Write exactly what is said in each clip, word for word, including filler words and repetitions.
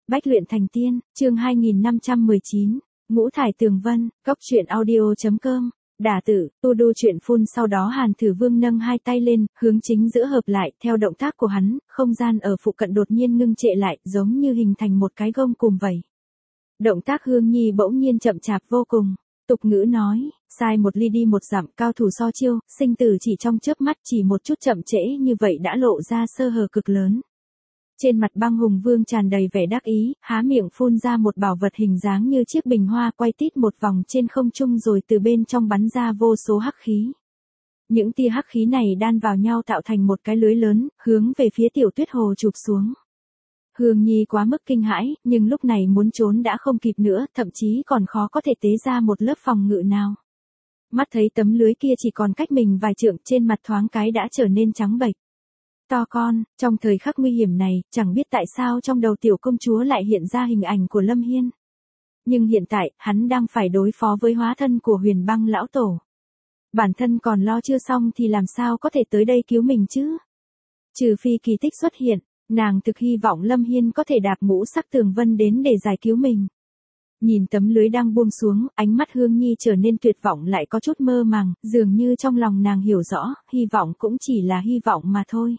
Bách luyện thành tiên, chương hai nghìn năm trăm mười chín, Ngũ thải tường vân, cốc truyện audio.com. Đả tử, tu đu chuyện phun. Sau đó Hàn Thử Vương nâng hai tay lên, hướng chính giữa hợp lại, theo động tác của hắn, không gian ở phụ cận đột nhiên ngưng trệ lại, giống như hình thành một cái gông cùm vậy. Động tác Hương Nhi bỗng nhiên chậm chạp vô cùng. Tục ngữ nói, sai một ly đi một dặm, cao thủ so chiêu, sinh tử chỉ trong chớp mắt, chỉ một chút chậm trễ như vậy đã lộ ra sơ hở cực lớn. Trên mặt Băng Hùng Vương tràn đầy vẻ đắc ý, há miệng phun ra một bảo vật hình dáng như chiếc bình hoa, quay tít một vòng trên không trung rồi từ bên trong bắn ra vô số hắc khí. Những tia hắc khí này đan vào nhau tạo thành một cái lưới lớn, hướng về phía Tiểu Tuyết Hồ chụp xuống. Hương Nhi quá mức kinh hãi, nhưng lúc này muốn trốn đã không kịp nữa, thậm chí còn khó có thể tế ra một lớp phòng ngự nào. Mắt thấy tấm lưới kia chỉ còn cách mình vài trượng, trên mặt thoáng cái đã trở nên trắng bệch. To con, trong thời khắc nguy hiểm này, chẳng biết tại sao trong đầu tiểu công chúa lại hiện ra hình ảnh của Lâm Hiên. Nhưng hiện tại, hắn đang phải đối phó với hóa thân của Huyền Băng lão tổ. Bản thân còn lo chưa xong thì làm sao có thể tới đây cứu mình chứ? Trừ phi kỳ tích xuất hiện, nàng thực hy vọng Lâm Hiên có thể đạp ngũ sắc tường vân đến để giải cứu mình. Nhìn tấm lưới đang buông xuống, ánh mắt Hương Nhi trở nên tuyệt vọng lại có chút mơ màng, dường như trong lòng nàng hiểu rõ, hy vọng cũng chỉ là hy vọng mà thôi.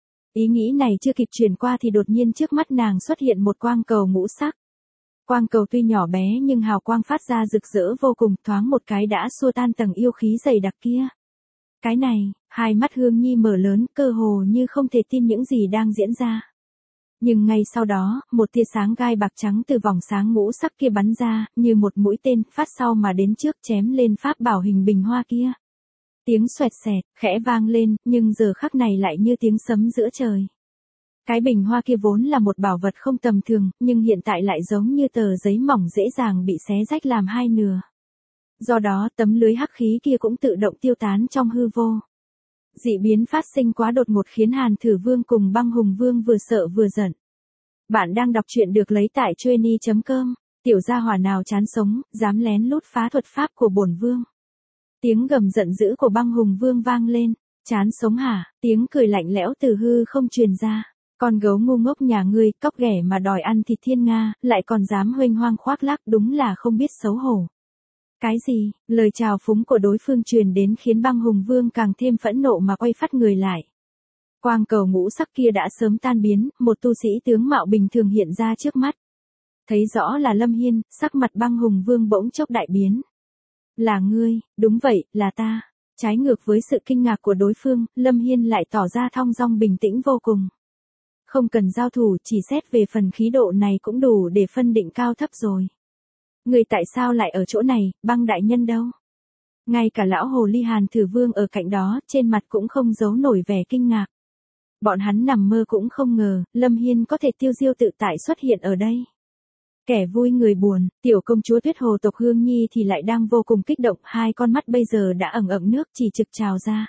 Ý nghĩ này chưa kịp truyền qua thì đột nhiên trước mắt nàng xuất hiện một quang cầu ngũ sắc. Quang cầu tuy nhỏ bé nhưng hào quang phát ra rực rỡ vô cùng, thoáng một cái đã xua tan tầng yêu khí dày đặc kia. Cái này, hai mắt Hương Nhi mở lớn, cơ hồ như không thể tin những gì đang diễn ra. Nhưng ngay sau đó, một tia sáng gai bạc trắng từ vòng sáng ngũ sắc kia bắn ra, như một mũi tên, phát sau mà đến trước chém lên pháp bảo hình bình hoa kia. Tiếng xoẹt xẹt, khẽ vang lên, nhưng giờ khắc này lại như tiếng sấm giữa trời. Cái bình hoa kia vốn là một bảo vật không tầm thường, nhưng hiện tại lại giống như tờ giấy mỏng dễ dàng bị xé rách làm hai nửa. Do đó tấm lưới hắc khí kia cũng tự động tiêu tán trong hư vô. Dị biến phát sinh quá đột ngột khiến Hàn Thử Vương cùng Băng Hùng Vương vừa sợ vừa giận. Bạn đang đọc truyện được lấy tại trueni chấm com. Tiểu gia hỏa nào chán sống, dám lén lút phá thuật pháp của bổn vương. Tiếng gầm giận dữ của Băng Hùng Vương vang lên. Chán sống hả? Tiếng cười lạnh lẽo từ hư không truyền ra. Con gấu ngu ngốc nhà ngươi, cóc ghẻ mà đòi ăn thịt thiên nga, lại còn dám huênh hoang khoác lác, đúng là không biết xấu hổ. Cái gì? Lời chào phúng của đối phương truyền đến khiến Băng Hùng Vương càng thêm phẫn nộ mà quay phát người lại. Quang cầu ngũ sắc kia đã sớm tan biến, một tu sĩ tướng mạo bình thường hiện ra trước mắt. Thấy rõ là Lâm Hiên, sắc mặt Băng Hùng Vương bỗng chốc đại biến. Là ngươi? Đúng vậy, là ta. Trái ngược với sự kinh ngạc của đối phương, Lâm Hiên lại tỏ ra thong dong bình tĩnh vô cùng. Không cần giao thủ, chỉ xét về phần khí độ này cũng đủ để phân định cao thấp rồi. Người tại sao lại ở chỗ này, Băng đại nhân đâu? Ngay cả lão hồ ly Hàn Thử Vương ở cạnh đó, trên mặt cũng không giấu nổi vẻ kinh ngạc. Bọn hắn nằm mơ cũng không ngờ, Lâm Hiên có thể tiêu diêu tự tại xuất hiện ở đây. Kẻ vui người buồn, tiểu công chúa Tuyết Hồ tộc Hương Nhi thì lại đang vô cùng kích động, hai con mắt bây giờ đã ẩn ẩn nước chỉ trực trào ra.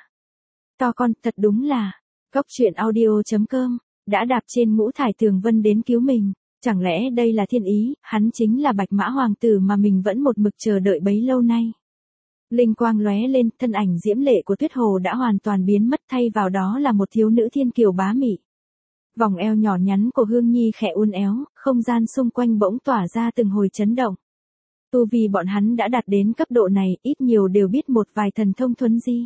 To con, thật đúng là, cốc truyện audio.com, đã đạp trên ngũ thải tường vân đến cứu mình. Chẳng lẽ đây là thiên ý, hắn chính là Bạch Mã Hoàng tử mà mình vẫn một mực chờ đợi bấy lâu nay. Linh quang lóe lên, thân ảnh diễm lệ của Tuyết Hồ đã hoàn toàn biến mất, thay vào đó là một thiếu nữ thiên kiều bá mị. Vòng eo nhỏ nhắn của Hương Nhi khẽ uốn éo, không gian xung quanh bỗng tỏa ra từng hồi chấn động. Tu vì bọn hắn đã đạt đến cấp độ này, ít nhiều đều biết một vài thần thông thuấn di.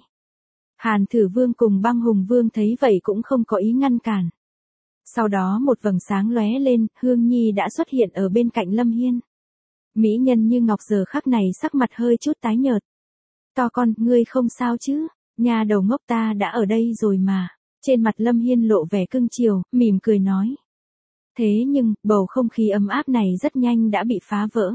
Hàn Thử Vương cùng Băng Hùng Vương thấy vậy cũng không có ý ngăn cản. Sau đó một vầng sáng lóe lên, Hương Nhi đã xuất hiện ở bên cạnh Lâm Hiên. Mỹ nhân như ngọc giờ khắc này sắc mặt hơi chút tái nhợt. To con, ngươi không sao chứ? Nhà đầu ngốc, ta đã ở đây rồi mà. Trên mặt Lâm Hiên lộ vẻ cưng chiều, mỉm cười nói. Thế nhưng, bầu không khí ấm áp này rất nhanh đã bị phá vỡ.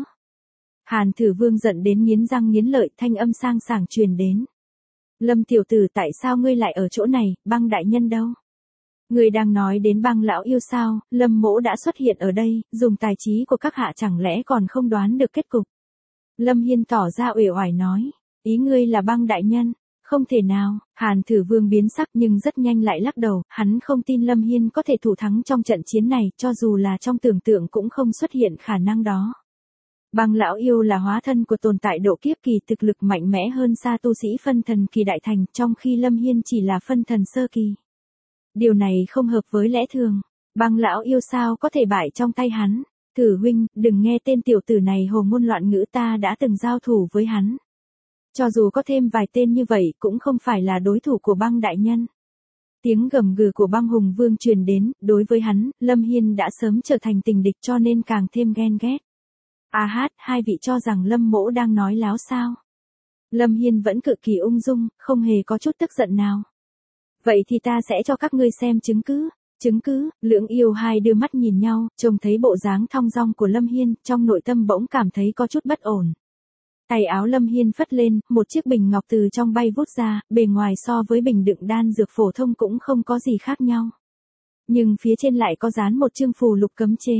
Hàn Thử Vương giận đến nghiến răng nghiến lợi, thanh âm sang sảng truyền đến. Lâm tiểu tử, tại sao ngươi lại ở chỗ này, Băng đại nhân đâu? Người đang nói đến Băng lão yêu sao? Lâm mỗ đã xuất hiện ở đây, dùng tài trí của các hạ chẳng lẽ còn không đoán được kết cục? Lâm Hiên tỏ ra uể oải nói, ý ngươi là Băng đại nhân? Không thể nào. Hàn Thử Vương biến sắc nhưng rất nhanh lại lắc đầu, hắn không tin Lâm Hiên có thể thủ thắng trong trận chiến này, cho dù là trong tưởng tượng cũng không xuất hiện khả năng đó. Băng lão yêu là hóa thân của tồn tại độ kiếp kỳ, thực lực mạnh mẽ hơn xa tu sĩ phân thần kỳ đại thành, trong khi Lâm Hiên chỉ là phân thần sơ kỳ. Điều này không hợp với lẽ thường. Băng lão yêu sao có thể bại trong tay hắn? Thử huynh, đừng nghe tên tiểu tử này hồ ngôn loạn ngữ, ta đã từng giao thủ với hắn. Cho dù có thêm vài tên như vậy cũng không phải là đối thủ của Băng đại nhân. Tiếng gầm gừ của Băng Hùng Vương truyền đến, đối với hắn, Lâm Hiên đã sớm trở thành tình địch cho nên càng thêm ghen ghét. A hát, hai vị cho rằng Lâm mỗ đang nói láo sao? Lâm Hiên vẫn cực kỳ ung dung, không hề có chút tức giận nào. Vậy thì ta sẽ cho các ngươi xem chứng cứ. Chứng cứ, Lưỡng Yêu hai đưa mắt nhìn nhau, trông thấy bộ dáng thong dong của Lâm Hiên, trong nội tâm bỗng cảm thấy có chút bất ổn. Tay áo Lâm Hiên phất lên, một chiếc bình ngọc từ trong bay vút ra, bề ngoài so với bình đựng đan dược phổ thông cũng không có gì khác nhau. Nhưng phía trên lại có dán một chương phù lục cấm chế.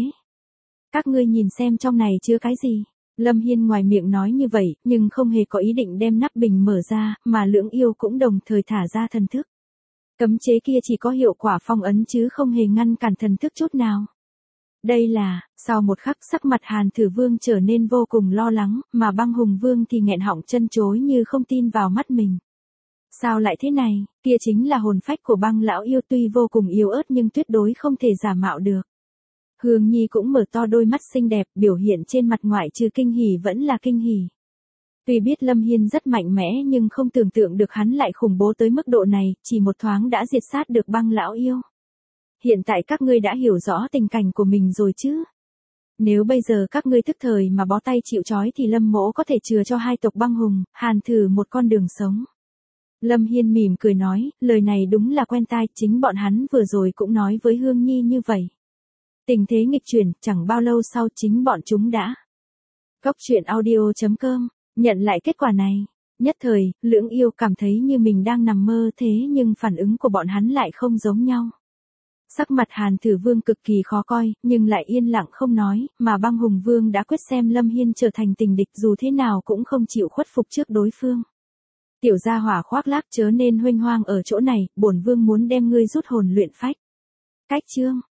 Các ngươi nhìn xem trong này chứa cái gì? Lâm Hiên ngoài miệng nói như vậy, nhưng không hề có ý định đem nắp bình mở ra, mà Lưỡng Yêu cũng đồng thời thả ra thần thức. Cấm chế kia chỉ có hiệu quả phong ấn chứ không hề ngăn cản thần thức chút nào. Đây là, sau một khắc sắc mặt Hàn Thử Vương trở nên vô cùng lo lắng, mà Băng Hùng Vương thì nghẹn họng chân chối như không tin vào mắt mình. Sao lại thế này, kia chính là hồn phách của Băng lão yêu, tuy vô cùng yếu ớt nhưng tuyệt đối không thể giả mạo được. Hương Nhi cũng mở to đôi mắt xinh đẹp, biểu hiện trên mặt ngoại trừ kinh hỉ vẫn là kinh hỉ. Tuy biết Lâm Hiên rất mạnh mẽ nhưng không tưởng tượng được hắn lại khủng bố tới mức độ này, chỉ một thoáng đã diệt sát được Băng lão yêu. Hiện tại các ngươi đã hiểu rõ tình cảnh của mình rồi chứ? Nếu bây giờ các ngươi thức thời mà bó tay chịu trói thì Lâm mỗ có thể chừa cho hai tộc Băng Hùng, Hàn Thử một con đường sống. Lâm Hiên mỉm cười nói, lời này đúng là quen tai, chính bọn hắn vừa rồi cũng nói với Hương Nhi như vậy. Tình thế nghịch chuyển, chẳng bao lâu sau chính bọn chúng đã. Góc truyện audio chấm com, nhận lại kết quả này. Nhất thời, Lưỡng Yêu cảm thấy như mình đang nằm mơ thế nhưng phản ứng của bọn hắn lại không giống nhau. Sắc mặt Hàn Thử Vương cực kỳ khó coi, nhưng lại yên lặng không nói, mà Băng Hùng Vương đã quyết xem Lâm Hiên trở thành tình địch dù thế nào cũng không chịu khuất phục trước đối phương. Tiểu gia hỏa khoác lác chớ nên huênh hoang ở chỗ này, bổn vương muốn đem ngươi rút hồn luyện phách. Cách chương